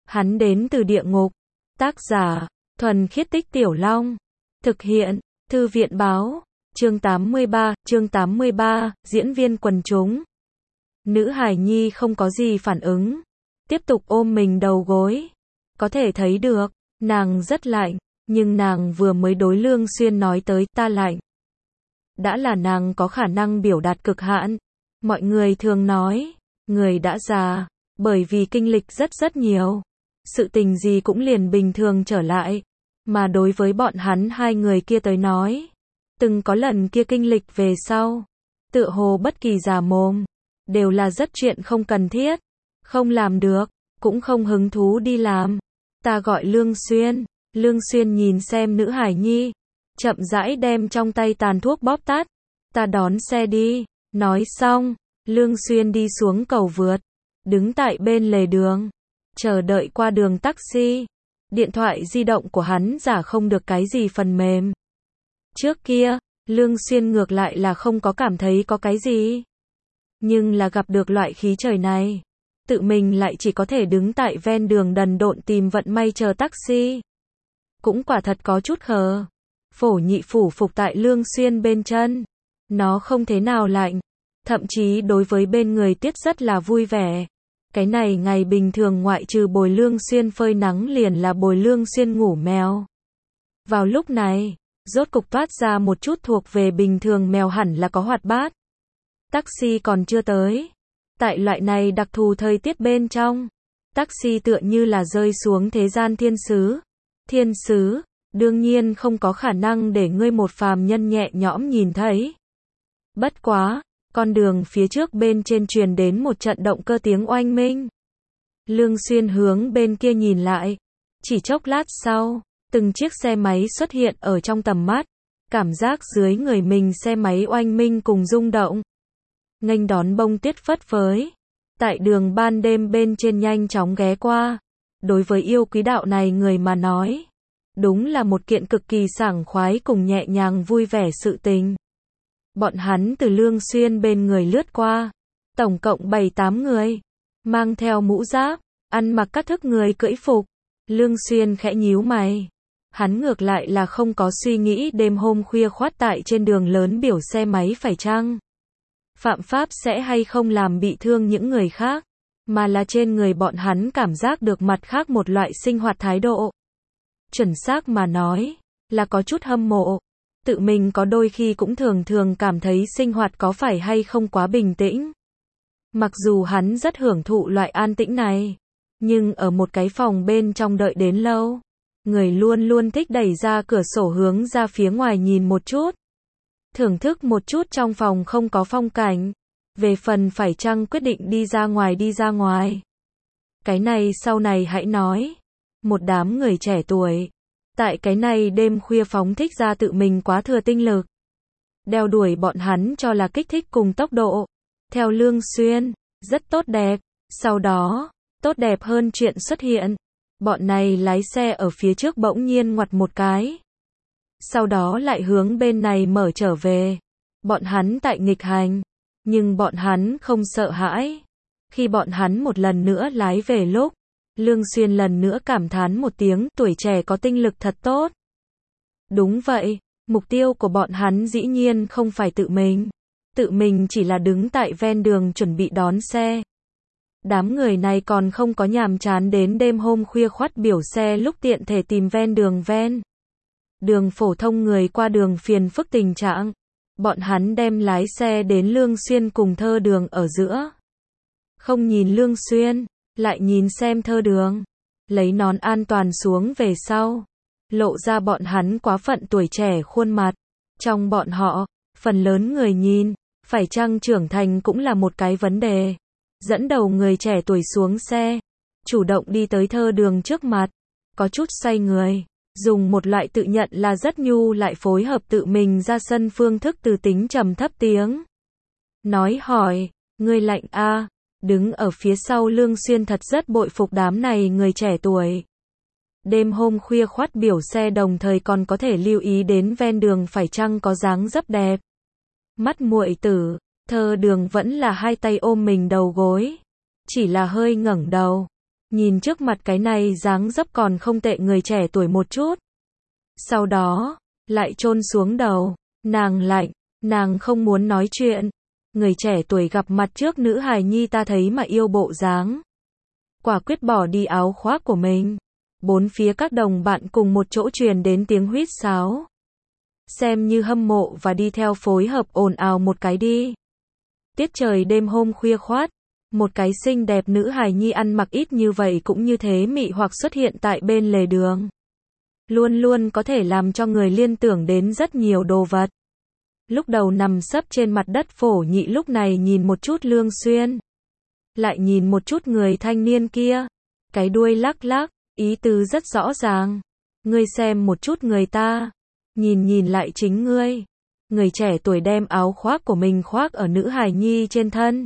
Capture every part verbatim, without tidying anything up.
Hắn đến từ địa ngục. Tác giả, Thuần Khiết Tích Tiểu Long. Thực hiện, Thư viện báo. Chương tám mươi ba, chương tám mươi ba, diễn viên quần chúng. Nữ hài nhi không có gì phản ứng. Tiếp tục ôm mình đầu gối. Có thể thấy được, nàng rất lạnh, nhưng nàng vừa mới đối Lương Xuyên nói tới ta lạnh. Đã là nàng có khả năng biểu đạt cực hạn. Mọi người thường nói, người đã già, bởi vì kinh lịch rất rất nhiều. Sự tình gì cũng liền bình thường trở lại. Mà đối với bọn hắn hai người kia tới nói, từng có lần kia kinh lịch về sau, tựa hồ bất kỳ già mồm, đều là rất chuyện không cần thiết. Không làm được, cũng không hứng thú đi làm. Ta gọi Lương Xuyên. Lương Xuyên nhìn xem nữ hải nhi, chậm rãi đem trong tay tàn thuốc bóp tắt. Ta đón xe đi. Nói xong, Lương Xuyên đi xuống cầu vượt, đứng tại bên lề đường, chờ đợi qua đường taxi. Điện thoại di động của hắn giả không được cái gì phần mềm. Trước kia, Lương Xuyên ngược lại là không có cảm thấy có cái gì. Nhưng là gặp được loại khí trời này, tự mình lại chỉ có thể đứng tại ven đường đần độn tìm vận may chờ taxi. Cũng quả thật có chút khờ. Phổ nhị phủ phục tại Lương Xuyên bên chân. Nó không thế nào lạnh. Thậm chí đối với bên người Tiết rất là vui vẻ. Cái này ngày bình thường ngoại trừ bồi Lương Xuyên phơi nắng liền là bồi Lương Xuyên ngủ mèo. Vào lúc này, rốt cục toát ra một chút thuộc về bình thường mèo hẳn là có hoạt bát. Taxi còn chưa tới. Tại loại này đặc thù thời tiết bên trong, taxi tựa như là rơi xuống thế gian thiên sứ. Thiên sứ, đương nhiên không có khả năng để ngươi một phàm nhân nhẹ nhõm nhìn thấy. Bất quá, con đường phía trước bên trên truyền đến một trận động cơ tiếng oanh minh. Lương Xuyên hướng bên kia nhìn lại. Chỉ chốc lát sau, từng chiếc xe máy xuất hiện ở trong tầm mắt. Cảm giác dưới người mình xe máy oanh minh cùng rung động. Nghênh đón bông tuyết phất phới. Tại đường ban đêm bên trên nhanh chóng ghé qua. Đối với yêu quý đạo này người mà nói, đúng là một kiện cực kỳ sảng khoái cùng nhẹ nhàng vui vẻ sự tình. Bọn hắn từ Lương Xuyên bên người lướt qua, tổng cộng bảy tám người, mang theo mũ giáp, ăn mặc các thức người cưỡi phục. Lương Xuyên khẽ nhíu mày. Hắn ngược lại là không có suy nghĩ đêm hôm khuya khoắt tại trên đường lớn biểu xe máy phải chăng phạm pháp sẽ hay không làm bị thương những người khác, mà là trên người bọn hắn cảm giác được mặt khác một loại sinh hoạt thái độ. Chuẩn xác mà nói, là có chút hâm mộ. Tự mình có đôi khi cũng thường thường cảm thấy sinh hoạt có phải hay không quá bình tĩnh. Mặc dù hắn rất hưởng thụ loại an tĩnh này, nhưng ở một cái phòng bên trong đợi đến lâu, người luôn luôn thích đẩy ra cửa sổ hướng ra phía ngoài nhìn một chút. Thưởng thức một chút trong phòng không có phong cảnh. Về phần phải chăng quyết định đi ra ngoài đi ra ngoài. Cái này sau này hãy nói. Một đám người trẻ tuổi. Tại cái này đêm khuya phóng thích ra tự mình quá thừa tinh lực. Đeo đuổi bọn hắn cho là kích thích cùng tốc độ. Theo Lương Xuyên, rất tốt đẹp. Sau đó, tốt đẹp hơn chuyện xuất hiện. Bọn này lái xe ở phía trước bỗng nhiên ngoặt một cái. Sau đó lại hướng bên này mở trở về. Bọn hắn tại nghịch hành. Nhưng bọn hắn không sợ hãi. Khi bọn hắn một lần nữa lái về lúc, Lương Xuyên lần nữa cảm thán một tiếng, tuổi trẻ có tinh lực thật tốt. Đúng vậy, mục tiêu của bọn hắn dĩ nhiên không phải tự mình. Tự mình chỉ là đứng tại ven đường chuẩn bị đón xe. Đám người này còn không có nhàm chán đến đêm hôm khuya khoắt biểu xe lúc tiện thể tìm ven đường ven. Đường phổ thông người qua đường phiền phức tình trạng. Bọn hắn đem lái xe đến Lương Xuyên cùng Thơ Đường ở giữa. Không nhìn Lương Xuyên, lại nhìn xem Thơ Đường. Lấy nón an toàn xuống về sau. Lộ ra bọn hắn quá phận tuổi trẻ khuôn mặt. Trong bọn họ, phần lớn người nhìn, phải chăng trưởng thành cũng là một cái vấn đề. Dẫn đầu người trẻ tuổi xuống xe. Chủ động đi tới Thơ Đường trước mặt. Có chút xoay người. Dùng một loại tự nhận là rất nhu lại phối hợp tự mình ra sân phương thức từ tính trầm thấp tiếng. Nói hỏi, ngươi lạnh a? À? Đứng ở phía sau Lương Xuyên thật rất bội phục đám này người trẻ tuổi. Đêm hôm khuya khoắt biểu xe đồng thời còn có thể lưu ý đến ven đường phải chăng có dáng dấp đẹp. Mắt muội tử, Thơ Đường vẫn là hai tay ôm mình đầu gối. Chỉ là hơi ngẩng đầu. nhìn trước mặt cái này dáng dấp còn không tệ người trẻ tuổi một chút. Sau đó, lại chôn xuống đầu, nàng lạnh, nàng không muốn nói chuyện. Người trẻ tuổi gặp mặt trước nữ hài nhi ta thấy mà yêu bộ dáng. Quả quyết bỏ đi áo khoác của mình. Bốn phía các đồng bạn cùng một chỗ truyền đến tiếng huýt sáo. Xem như hâm mộ và đi theo phối hợp ồn ào một cái đi. Tiết trời đêm hôm khuya khoát, một cái xinh đẹp nữ hài nhi ăn mặc ít như vậy cũng như thế mị hoặc xuất hiện tại bên lề đường. Luôn luôn có thể làm cho người liên tưởng đến rất nhiều đồ vật. Lúc đầu nằm sấp trên mặt đất Phổ Nhị lúc này nhìn một chút Lương Xuyên. Lại nhìn một chút người thanh niên kia. Cái đuôi lắc lắc, ý tứ rất rõ ràng. Ngươi xem một chút người ta. Nhìn nhìn lại chính ngươi. Người trẻ tuổi đem áo khoác của mình khoác ở nữ hài nhi trên thân.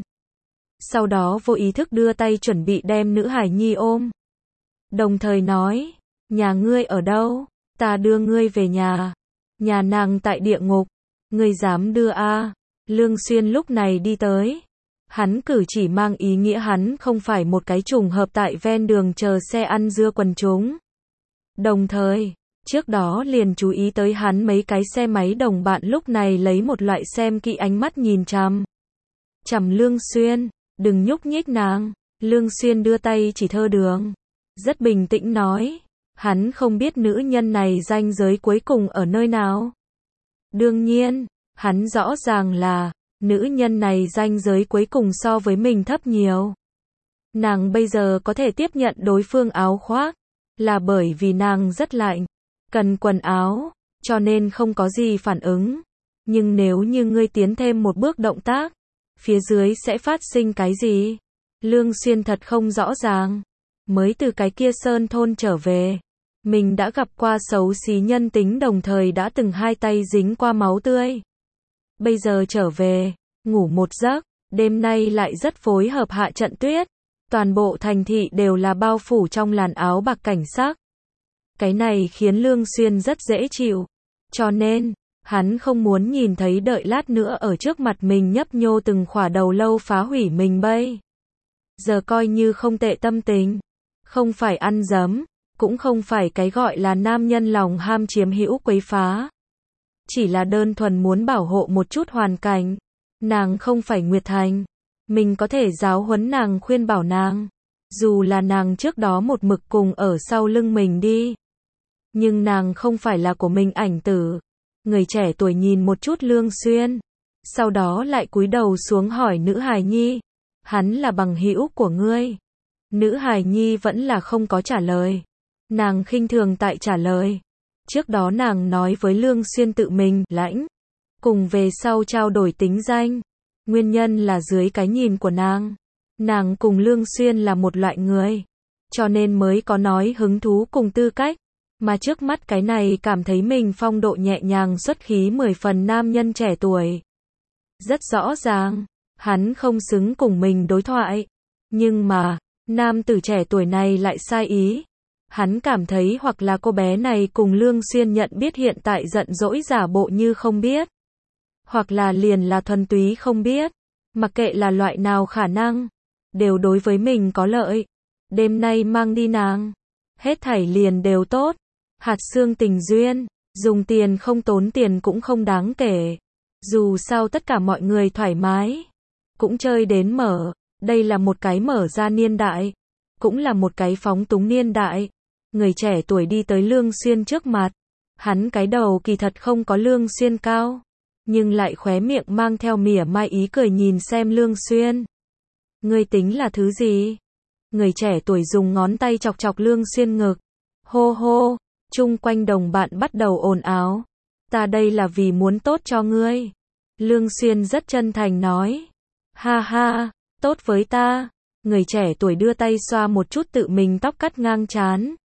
Sau đó vô ý thức đưa tay chuẩn bị đem nữ hài nhi ôm. Đồng thời nói, nhà ngươi ở đâu? Ta đưa ngươi về nhà. Nhà nàng tại địa ngục. Ngươi dám đưa a? À? Lương Xuyên lúc này đi tới. Hắn cử chỉ mang ý nghĩa hắn không phải một cái trùng hợp tại ven đường chờ xe ăn dưa quần chúng. Đồng thời, trước đó liền chú ý tới hắn mấy cái xe máy đồng bạn lúc này lấy một loại xem kỹ ánh mắt nhìn chằm. Chằm Lương Xuyên, đừng nhúc nhích nàng. Lương Xuyên đưa tay chỉ thơ đường. Rất bình tĩnh nói, hắn không biết nữ nhân này ranh giới cuối cùng ở nơi nào. Đương nhiên, hắn rõ ràng là, nữ nhân này ranh giới cuối cùng so với mình thấp nhiều. Nàng bây giờ có thể tiếp nhận đối phương áo khoác, là bởi vì nàng rất lạnh, cần quần áo, cho nên không có gì phản ứng. Nhưng nếu như ngươi tiến thêm một bước động tác, phía dưới sẽ phát sinh cái gì? Lương Xuyên thật không rõ ràng. Mới từ cái kia sơn thôn trở về, mình đã gặp qua xấu xí nhân tính đồng thời đã từng hai tay dính qua máu tươi. Bây giờ trở về, ngủ một giấc, đêm nay lại rất phối hợp hạ trận tuyết. Toàn bộ thành thị đều là bao phủ trong làn áo bạc cảnh sắc. Cái này khiến Lương Xuyên rất dễ chịu. Cho nên, hắn không muốn nhìn thấy đợi lát nữa ở trước mặt mình nhấp nhô từng khỏa đầu lâu phá hủy mình bây. Giờ coi như không tệ tâm tình. Không phải ăn dấm, cũng không phải cái gọi là nam nhân lòng ham chiếm hữu quấy phá. Chỉ là đơn thuần muốn bảo hộ một chút hoàn cảnh. Nàng không phải Nguyệt Thành. Mình có thể giáo huấn nàng khuyên bảo nàng. Dù là nàng trước đó một mực cùng ở sau lưng mình đi. Nhưng nàng không phải là của mình ảnh tử. Người trẻ tuổi nhìn một chút Lương Xuyên. Sau đó lại cúi đầu xuống hỏi nữ hài nhi. Hắn là bằng hữu của ngươi. Nữ hài nhi vẫn là không có trả lời. Nàng khinh thường tại trả lời. Trước đó nàng nói với Lương Xuyên tự mình lãnh. Cùng về sau trao đổi tính danh. Nguyên nhân là dưới cái nhìn của nàng. Nàng cùng Lương Xuyên là một loại người. Cho nên mới có nói hứng thú cùng tư cách. Mà trước mắt cái này cảm thấy mình phong độ nhẹ nhàng xuất khí mười phần nam nhân trẻ tuổi. Rất rõ ràng. Hắn không xứng cùng mình đối thoại. Nhưng mà, nam tử trẻ tuổi này lại sai ý. Hắn cảm thấy hoặc là cô bé này cùng Lương Xuyên nhận biết hiện tại giận dỗi giả bộ như không biết. Hoặc là liền là thuần túy không biết. Mặc kệ là loại nào khả năng. Đều đối với mình có lợi. Đêm nay mang đi nàng. Hết thảy liền đều tốt. Hạt xương tình duyên. Dùng tiền không tốn tiền cũng không đáng kể. Dù sao tất cả mọi người thoải mái. Cũng chơi đến mở. Đây là một cái mở ra niên đại. Cũng là một cái phóng túng niên đại. Người trẻ tuổi đi tới Lương Xuyên trước mặt. Hắn cái đầu kỳ thật không có Lương Xuyên cao. Nhưng lại khóe miệng mang theo mỉa mai ý cười nhìn xem Lương Xuyên. Ngươi tính là thứ gì? Người trẻ tuổi dùng ngón tay chọc chọc Lương Xuyên ngực. Hô hô, chung quanh đồng bạn bắt đầu ồn ào. Ta đây là vì muốn tốt cho ngươi. Lương Xuyên rất chân thành nói. Ha ha, tốt với ta. Người trẻ tuổi đưa tay xoa một chút tự mình tóc cắt ngang trán.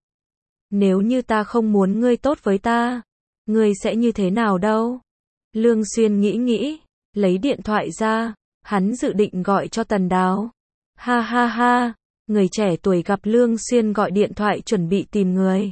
Nếu như ta không muốn ngươi tốt với ta, ngươi sẽ như thế nào đâu? Lương Xuyên nghĩ nghĩ, lấy điện thoại ra, hắn dự định gọi cho Tần Đào. Ha ha ha, người trẻ tuổi gặp Lương Xuyên gọi điện thoại chuẩn bị tìm người.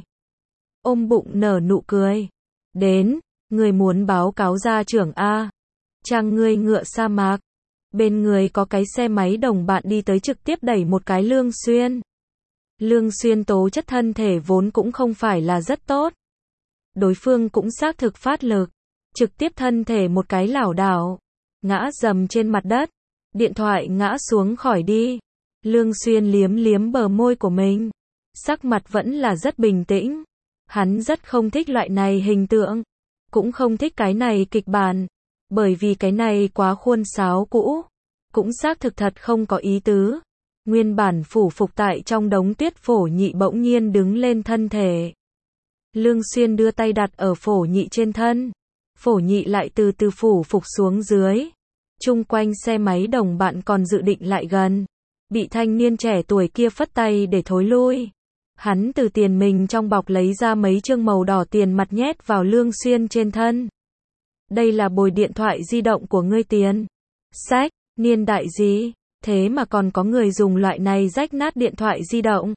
Ôm bụng nở nụ cười. Đến, người muốn báo cáo gia trưởng A. Trang ngươi ngựa sa mạc. Bên người có cái xe máy đồng bạn đi tới trực tiếp đẩy một cái Lương Xuyên. Lương Xuyên tố chất thân thể vốn cũng không phải là rất tốt. Đối phương cũng xác thực phát lực, trực tiếp thân thể một cái lảo đảo, ngã dầm trên mặt đất, điện thoại ngã xuống khỏi đi. Lương Xuyên liếm liếm bờ môi của mình, sắc mặt vẫn là rất bình tĩnh. Hắn rất không thích loại này hình tượng, cũng không thích cái này kịch bản, bởi vì cái này quá khuôn sáo cũ, cũng xác thực thật không có ý tứ. Nguyên bản phủ phục tại trong đống tuyết Phổ Nhị bỗng nhiên đứng lên thân thể. Lương Xuyên đưa tay đặt ở Phổ Nhị trên thân, Phổ Nhị lại từ từ phủ phục xuống dưới. Chung quanh xe máy đồng bạn còn dự định lại gần, bị thanh niên trẻ tuổi kia phất tay để thối lui. Hắn từ tiền mình trong bọc lấy ra mấy chương màu đỏ tiền mặt nhét vào Lương Xuyên trên thân. Đây là bồi điện thoại di động của ngươi tiền. Sách, niên đại gì, thế mà còn có người dùng loại này rách nát điện thoại di động.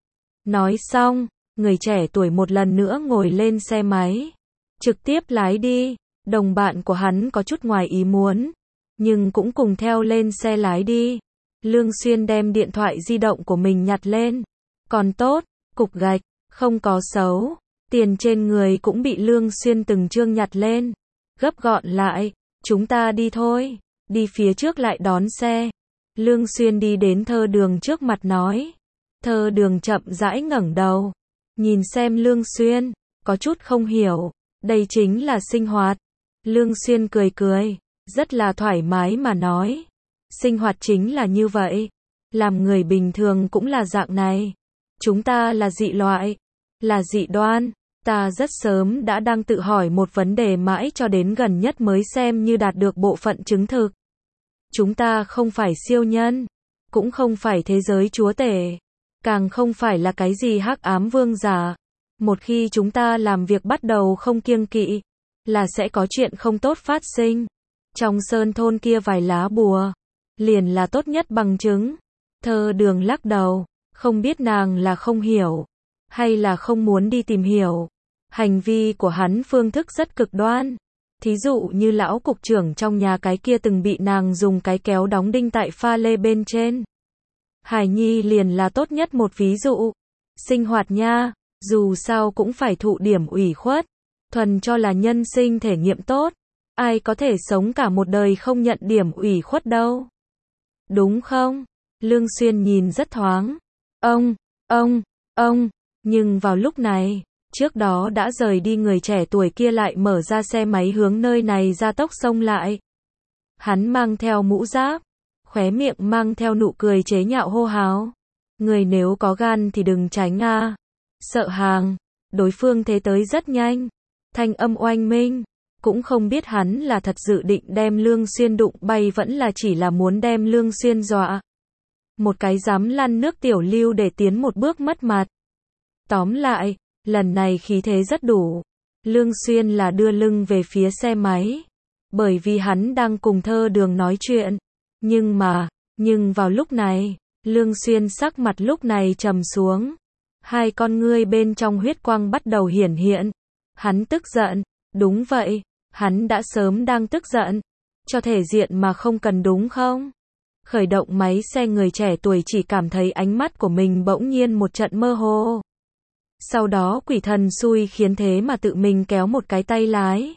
Nói xong, người trẻ tuổi một lần nữa ngồi lên xe máy, trực tiếp lái đi. Đồng bạn của hắn có chút ngoài ý muốn, nhưng cũng cùng theo lên xe lái đi. Lương Xuyên đem điện thoại di động của mình nhặt lên. Còn tốt, cục gạch, không có xấu. Tiền trên người cũng bị Lương Xuyên từng chương nhặt lên, gấp gọn lại. Chúng ta đi thôi, đi phía trước lại đón xe. Lương Xuyên đi đến Thơ Đường trước mặt nói. Thơ Đường chậm rãi ngẩng đầu, nhìn xem Lương Xuyên, có chút không hiểu. Đây chính là sinh hoạt. Lương Xuyên cười cười, rất là thoải mái mà nói. Sinh hoạt chính là như vậy. Làm người bình thường cũng là dạng này. Chúng ta là dị loại, là dị đoan. Ta rất sớm đã đang tự hỏi một vấn đề mãi cho đến gần nhất mới xem như đạt được bộ phận chứng thực. Chúng ta không phải siêu nhân, cũng không phải thế giới chúa tể, càng không phải là cái gì hắc ám vương giả. Một khi chúng ta làm việc bắt đầu không kiêng kỵ, là sẽ có chuyện không tốt phát sinh. Trong sơn thôn kia vài lá bùa, liền là tốt nhất bằng chứng. Thơ Đường lắc đầu, không biết nàng là không hiểu, hay là không muốn đi tìm hiểu. Hành vi của hắn phương thức rất cực đoan. Thí dụ như lão cục trưởng trong nhà cái kia từng bị nàng dùng cái kéo đóng đinh tại pha lê bên trên. Hải Nhi liền là tốt nhất một ví dụ. Sinh hoạt nha, dù sao cũng phải thụ điểm ủy khuất, thuần cho là nhân sinh thể nghiệm tốt. Ai có thể sống cả một đời không nhận điểm ủy khuất đâu. Đúng không? Lương Xuyên nhìn rất thoáng. Ông, ông, ông, nhưng vào lúc này, trước đó đã rời đi người trẻ tuổi kia lại mở ra xe máy hướng nơi này ra tốc xông lại. Hắn mang theo mũ giáp, khóe miệng mang theo nụ cười chế nhạo hô hào. Người nếu có gan thì đừng tránh a. Sợ hàng, đối phương thế tới rất nhanh. Thanh âm oanh minh, cũng không biết hắn là thật dự định đem Lương Xuyên đụng bay vẫn là chỉ là muốn đem Lương Xuyên dọa. Một cái dám lăn nước tiểu lưu để tiến một bước mất mặt. Tóm lại, lần này khí thế rất đủ. Lương Xuyên là đưa lưng về phía xe máy, bởi vì hắn đang cùng Thơ Đường nói chuyện. Nhưng mà, nhưng vào lúc này, Lương Xuyên sắc mặt lúc này trầm xuống. Hai con ngươi bên trong huyết quang bắt đầu hiển hiện. Hắn tức giận, đúng vậy, hắn đã sớm đang tức giận. Cho thể diện mà không cần đúng không? Khởi động máy xe người trẻ tuổi chỉ cảm thấy ánh mắt của mình bỗng nhiên một trận mơ hồ. Sau đó quỷ thần xui khiến thế mà tự mình kéo một cái tay lái.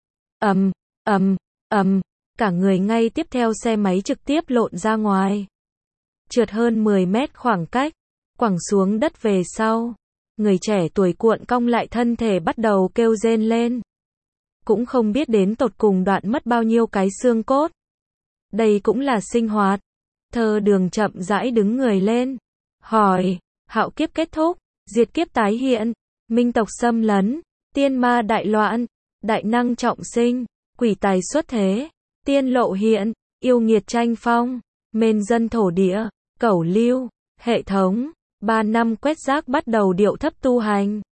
Ầm, ầm, ầm, cả người ngay tiếp theo xe máy trực tiếp lộn ra ngoài. Trượt hơn mười mét khoảng cách, quẳng xuống đất về sau. Người trẻ tuổi cuộn cong lại thân thể bắt đầu kêu rên lên. Cũng không biết đến tột cùng đoạn mất bao nhiêu cái xương cốt. Đây cũng là sinh hoạt. Thơ Đường chậm rãi đứng người lên. Hỏi, hạo kiếp kết thúc, diệt kiếp tái hiện, minh tộc xâm lấn, tiên ma đại loạn, đại năng trọng sinh, quỷ tài xuất thế, tiên lộ hiện, yêu nghiệt tranh phong, mên dân thổ địa, cẩu lưu, hệ thống, ba năm quét rác bắt đầu điệu thấp tu hành.